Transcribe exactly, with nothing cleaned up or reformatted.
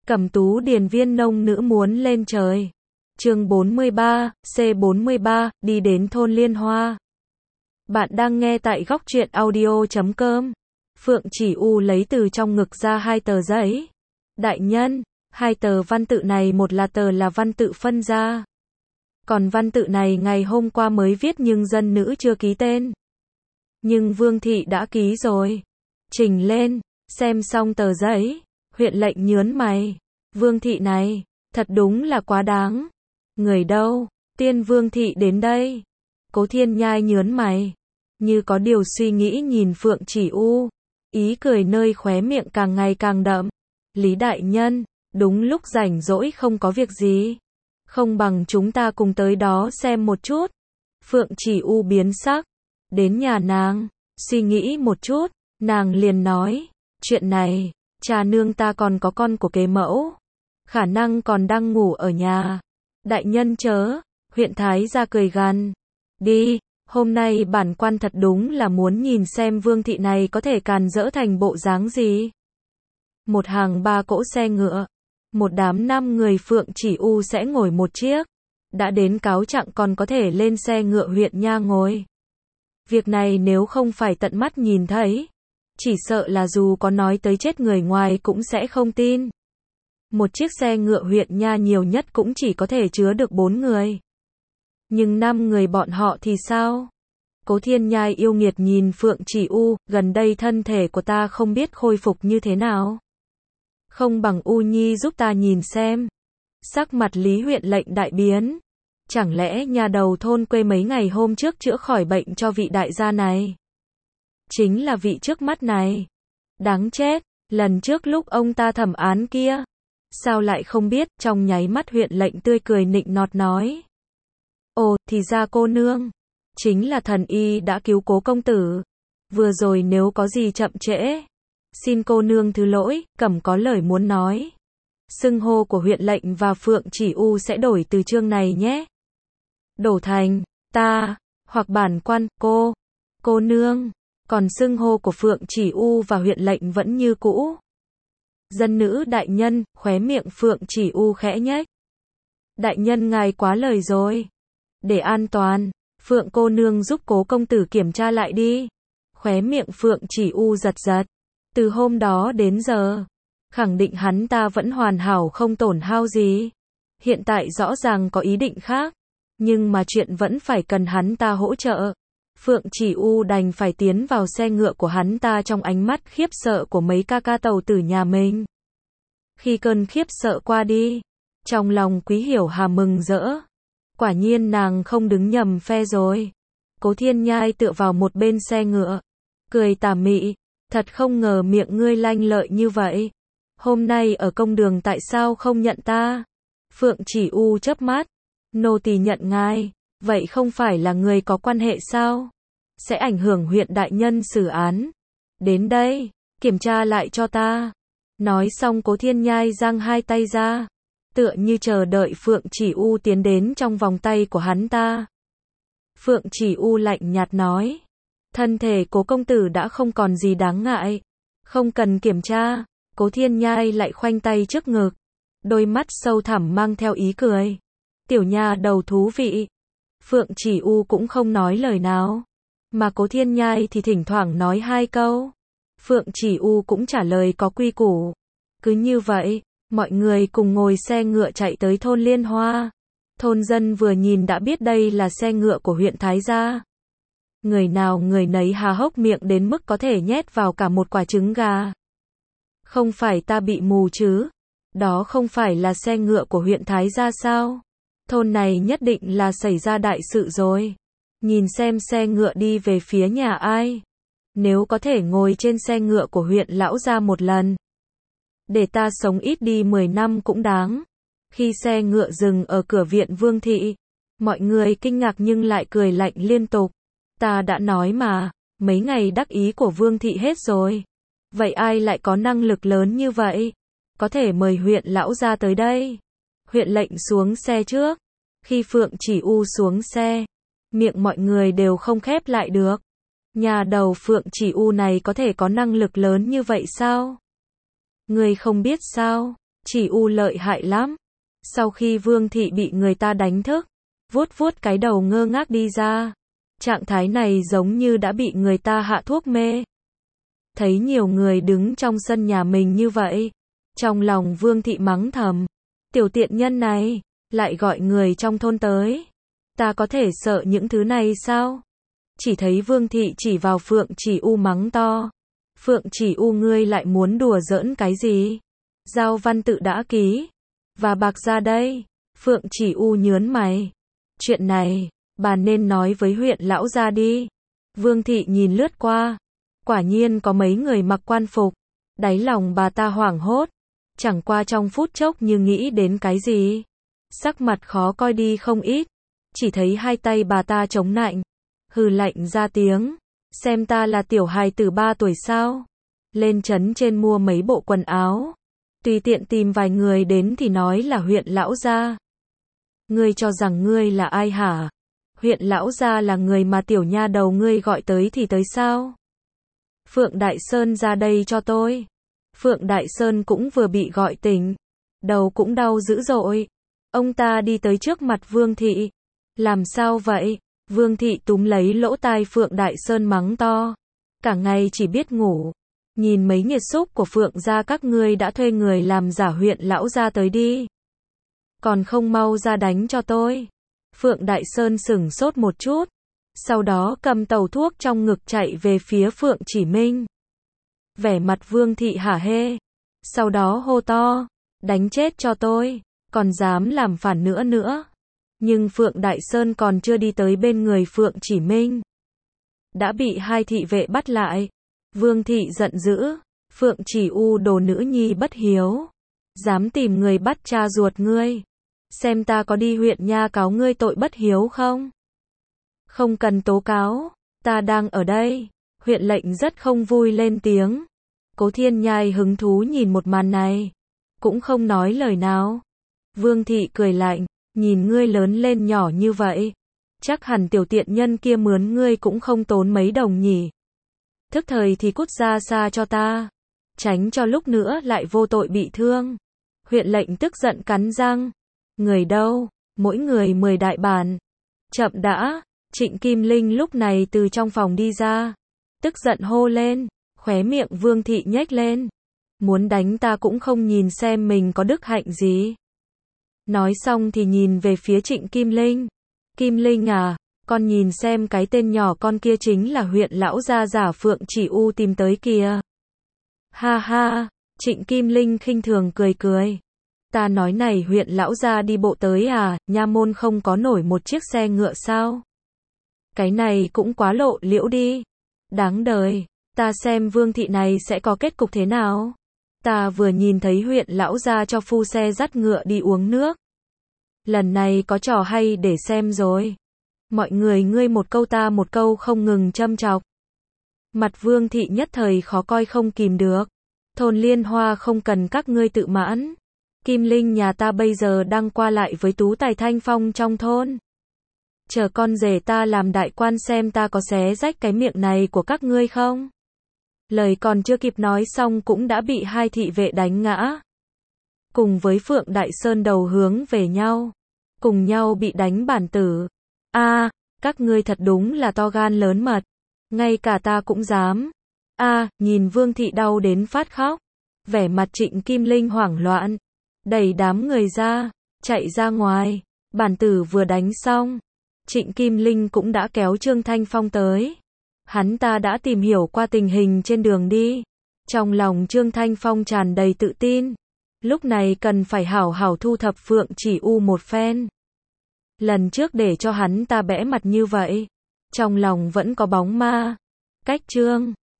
Cẩm Tú điền viên nông nữ muốn lên trời. Chương bốn mươi ba, C bốn mươi ba, đi đến thôn Liên Hoa. Bạn đang nghe tại góc truyện audio chấm com. Phượng Chỉ U lấy từ trong ngực ra hai tờ giấy. Đại nhân, hai tờ văn tự này một là tờ là văn tự phân ra. Còn văn tự này ngày hôm qua mới viết nhưng dân nữ chưa ký tên. Nhưng Vương Thị đã ký rồi. Trình lên, xem xong tờ giấy. Huyện lệnh nhớn mày. Vương Thị này, thật đúng là quá đáng. Người đâu? Tiên Vương Thị đến đây. Cố Thiên Nhai nhớn mày. Như có điều suy nghĩ nhìn Phượng Chỉ U. Ý cười nơi khóe miệng càng ngày càng đậm. Lý đại nhân, đúng lúc rảnh rỗi không có việc gì. Không bằng chúng ta cùng tới đó xem một chút. Phượng Chỉ U biến sắc. Đến nhà nàng, suy nghĩ một chút, nàng liền nói. Chuyện này, cha nương ta còn có con của kế mẫu. Khả năng còn đang ngủ ở nhà. Đại nhân chớ, huyện thái gia cười gằn. Đi, hôm nay bản quan thật đúng là muốn nhìn xem Vương Thị này có thể càn rỡ thành bộ dáng gì. Một hàng ba cỗ xe ngựa. Một đám năm người Phượng Chỉ U sẽ ngồi một chiếc. Đã đến cáo trạng còn có thể lên xe ngựa huyện nha ngồi. Việc này nếu không phải tận mắt nhìn thấy, chỉ sợ là dù có nói tới chết người ngoài cũng sẽ không tin. Một chiếc xe ngựa huyện nha nhiều nhất cũng chỉ có thể chứa được bốn người. Nhưng năm người bọn họ thì sao? Cố Thiên Nhai yêu nghiệt nhìn Phượng Chỉ U, gần đây thân thể của ta không biết khôi phục như thế nào. Không bằng U Nhi giúp ta nhìn xem. Sắc mặt Lý huyện lệnh đại biến. Chẳng lẽ nhà đầu thôn quê mấy ngày hôm trước chữa khỏi bệnh cho vị đại gia này? Chính là vị trước mắt này. Đáng chết, lần trước lúc ông ta thẩm án kia. Sao lại không biết, trong nháy mắt huyện lệnh tươi cười nịnh nọt nói. Ồ, thì ra cô nương. Chính là thần y đã cứu Cố công tử. Vừa rồi nếu có gì chậm trễ. Xin cô nương thứ lỗi, Cẩm có lời muốn nói. Xưng hô của huyện lệnh và Phượng Chỉ U sẽ đổi từ chương này nhé. Đổ thành, ta, hoặc bản quan, cô, cô nương. Còn xưng hô của Phượng Chỉ U và huyện lệnh vẫn như cũ. Dân nữ đại nhân, khóe miệng Phượng Chỉ U khẽ nhếch. Đại nhân ngài quá lời rồi. Để an toàn, Phượng cô nương giúp Cố công tử kiểm tra lại đi. Khóe miệng Phượng Chỉ U giật giật. Từ hôm đó đến giờ, khẳng định hắn ta vẫn hoàn hảo không tổn hao gì. Hiện tại rõ ràng có ý định khác. Nhưng mà chuyện vẫn phải cần hắn ta hỗ trợ. Phượng Chỉ U đành phải tiến vào xe ngựa của hắn ta trong ánh mắt khiếp sợ của mấy ca ca tàu tử nhà mình. Khi cơn khiếp sợ qua đi, trong lòng Quý Hiểu Hà mừng rỡ. Quả nhiên nàng không đứng nhầm phe rồi. Cố Thiên Nhai tựa vào một bên xe ngựa, cười tà mị. Thật không ngờ miệng ngươi lanh lợi như vậy. Hôm nay ở công đường tại sao không nhận ta? Phượng Chỉ U chớp mắt. Nô tỳ nhận ngài. Vậy không phải là người có quan hệ sao? Sẽ ảnh hưởng huyện đại nhân xử án. Đến đây, kiểm tra lại cho ta. Nói xong Cố Thiên Nhai giang hai tay ra. Tựa như chờ đợi Phượng Chỉ U tiến đến trong vòng tay của hắn ta. Phượng Chỉ U lạnh nhạt nói. Thân thể Cố công tử đã không còn gì đáng ngại. Không cần kiểm tra. Cố Thiên Nhai lại khoanh tay trước ngực. Đôi mắt sâu thẳm mang theo ý cười. Tiểu nha đầu thú vị. Phượng Chỉ U cũng không nói lời nào. Mà Cố Thiên Nhai thì thỉnh thoảng nói hai câu. Phượng Chỉ U cũng trả lời có quy củ. Cứ như vậy, mọi người cùng ngồi xe ngựa chạy tới thôn Liên Hoa. Thôn dân vừa nhìn đã biết đây là xe ngựa của huyện Thái Gia. Người nào người nấy há hốc miệng đến mức có thể nhét vào cả một quả trứng gà. Không phải ta bị mù chứ? Đó không phải là xe ngựa của huyện Thái Gia sao? Thôn này nhất định là xảy ra đại sự rồi. Nhìn xem xe ngựa đi về phía nhà ai. Nếu có thể ngồi trên xe ngựa của huyện lão gia một lần. Để ta sống ít đi mười năm cũng đáng. Khi xe ngựa dừng ở cửa viện Vương Thị. Mọi người kinh ngạc nhưng lại cười lạnh liên tục. Ta đã nói mà, mấy ngày đắc ý của Vương Thị hết rồi. Vậy ai lại có năng lực lớn như vậy? Có thể mời huyện lão gia tới đây. Huyện lệnh xuống xe trước. Khi Phượng Chỉ U xuống xe, miệng mọi người đều không khép lại được. Nhà đầu Phượng Chỉ U này có thể có năng lực lớn như vậy sao? Người không biết sao? Chỉ U lợi hại lắm. Sau khi Vương Thị bị người ta đánh thức, vuốt vuốt cái đầu ngơ ngác đi ra. Trạng thái này giống như đã bị người ta hạ thuốc mê. Thấy nhiều người đứng trong sân nhà mình như vậy, trong lòng Vương Thị mắng thầm, tiểu tiện nhân này, lại gọi người trong thôn tới. Ta có thể sợ những thứ này sao? Chỉ thấy Vương Thị chỉ vào Phượng Chỉ U mắng to. Phượng Chỉ U ngươi lại muốn đùa giỡn cái gì? Giao văn tự đã ký. Và bạc ra đây. Phượng Chỉ U nhớn mày. Chuyện này, bà nên nói với huyện lão gia đi. Vương Thị nhìn lướt qua. Quả nhiên có mấy người mặc quan phục. Đáy lòng bà ta hoảng hốt. Chẳng qua trong phút chốc như nghĩ đến cái gì. Sắc mặt khó coi đi không ít. Chỉ thấy hai tay bà ta chống nạnh. Hừ lạnh ra tiếng. Xem ta là tiểu hài tử ba tuổi sao? Lên trấn trên mua mấy bộ quần áo. Tùy tiện tìm vài người đến thì nói là huyện lão gia. Ngươi cho rằng ngươi là ai hả? Huyện lão gia là người mà tiểu nha đầu ngươi gọi tới thì tới sao? Phượng Đại Sơn ra đây cho tôi. Phượng Đại Sơn cũng vừa bị gọi tỉnh. Đầu cũng đau dữ dội. Ông ta đi tới trước mặt Vương Thị. Làm sao vậy? Vương Thị túm lấy lỗ tai Phượng Đại Sơn mắng to. Cả ngày chỉ biết ngủ. Nhìn mấy nghiệt xúc của Phượng gia các ngươi đã thuê người làm giả huyện lão gia tới đi. Còn không mau ra đánh cho tôi. Phượng Đại Sơn sửng sốt một chút. Sau đó cầm tàu thuốc trong ngực chạy về phía Phượng Chỉ Minh. Vẻ mặt Vương Thị hả hê. Sau đó hô to. Đánh chết cho tôi. Còn dám làm phản nữa nữa. Nhưng Phượng Đại Sơn còn chưa đi tới bên người Phượng Chỉ Minh. Đã bị hai thị vệ bắt lại. Vương Thị giận dữ. Phượng Chỉ U đồ nữ nhi bất hiếu. Dám tìm người bắt cha ruột ngươi. Xem ta có đi huyện nha cáo ngươi tội bất hiếu không? Không cần tố cáo. Ta đang ở đây. Huyện lệnh rất không vui lên tiếng. Cố Thiên Nhai hứng thú nhìn một màn này. Cũng không nói lời nào. Vương Thị cười lạnh. Nhìn ngươi lớn lên nhỏ như vậy. Chắc hẳn tiểu tiện nhân kia mướn ngươi cũng không tốn mấy đồng nhỉ. Thức thời thì cút ra xa cho ta. Tránh cho lúc nữa lại vô tội bị thương. Huyện lệnh tức giận cắn răng. Người đâu? Mỗi người mười đại bản. Chậm đã. Trịnh Kim Linh lúc này từ trong phòng đi ra. Tức giận hô lên. Khóe miệng Vương Thị nhếch lên. Muốn đánh ta cũng không nhìn xem mình có đức hạnh gì. Nói xong thì nhìn về phía Trịnh Kim Linh. Kim Linh à, con nhìn xem cái tên nhỏ con kia chính là huyện lão gia giả Phượng Chỉ U tìm tới kìa. Ha ha, Trịnh Kim Linh khinh thường cười cười. Ta nói này huyện lão gia đi bộ tới à, nha môn không có nổi một chiếc xe ngựa sao? Cái này cũng quá lộ liễu đi. Đáng đời, ta xem Vương Thị này sẽ có kết cục thế nào? Ta vừa nhìn thấy huyện lão gia cho phu xe dắt ngựa đi uống nước. Lần này có trò hay để xem rồi. Mọi người ngươi một câu ta một câu không ngừng châm chọc. Mặt Vương Thị nhất thời khó coi không kìm được. Thôn Liên Hoa không cần các ngươi tự mãn. Kim Linh nhà ta bây giờ đang qua lại với tú tài thanh phong trong thôn. Chờ con rể ta làm đại quan xem ta có xé rách cái miệng này của các ngươi không. Lời còn chưa kịp nói xong cũng đã bị hai thị vệ đánh ngã. Cùng với Phượng Đại Sơn đầu hướng về nhau. Cùng nhau bị đánh bản tử. A, à, các ngươi thật đúng là to gan lớn mật. Ngay cả ta cũng dám. A, à, nhìn Vương Thị đau đến phát khóc. Vẻ mặt Trịnh Kim Linh hoảng loạn. Đẩy đám người ra. Chạy ra ngoài. Bản tử vừa đánh xong. Trịnh Kim Linh cũng đã kéo Trương Thanh Phong tới. Hắn ta đã tìm hiểu qua tình hình trên đường đi. Trong lòng Trương Thanh Phong tràn đầy tự tin. Lúc này cần phải hảo hảo thu thập Phượng Chỉ U một phen. Lần trước để cho hắn ta bẽ mặt như vậy. Trong lòng vẫn có bóng ma. Cách Trương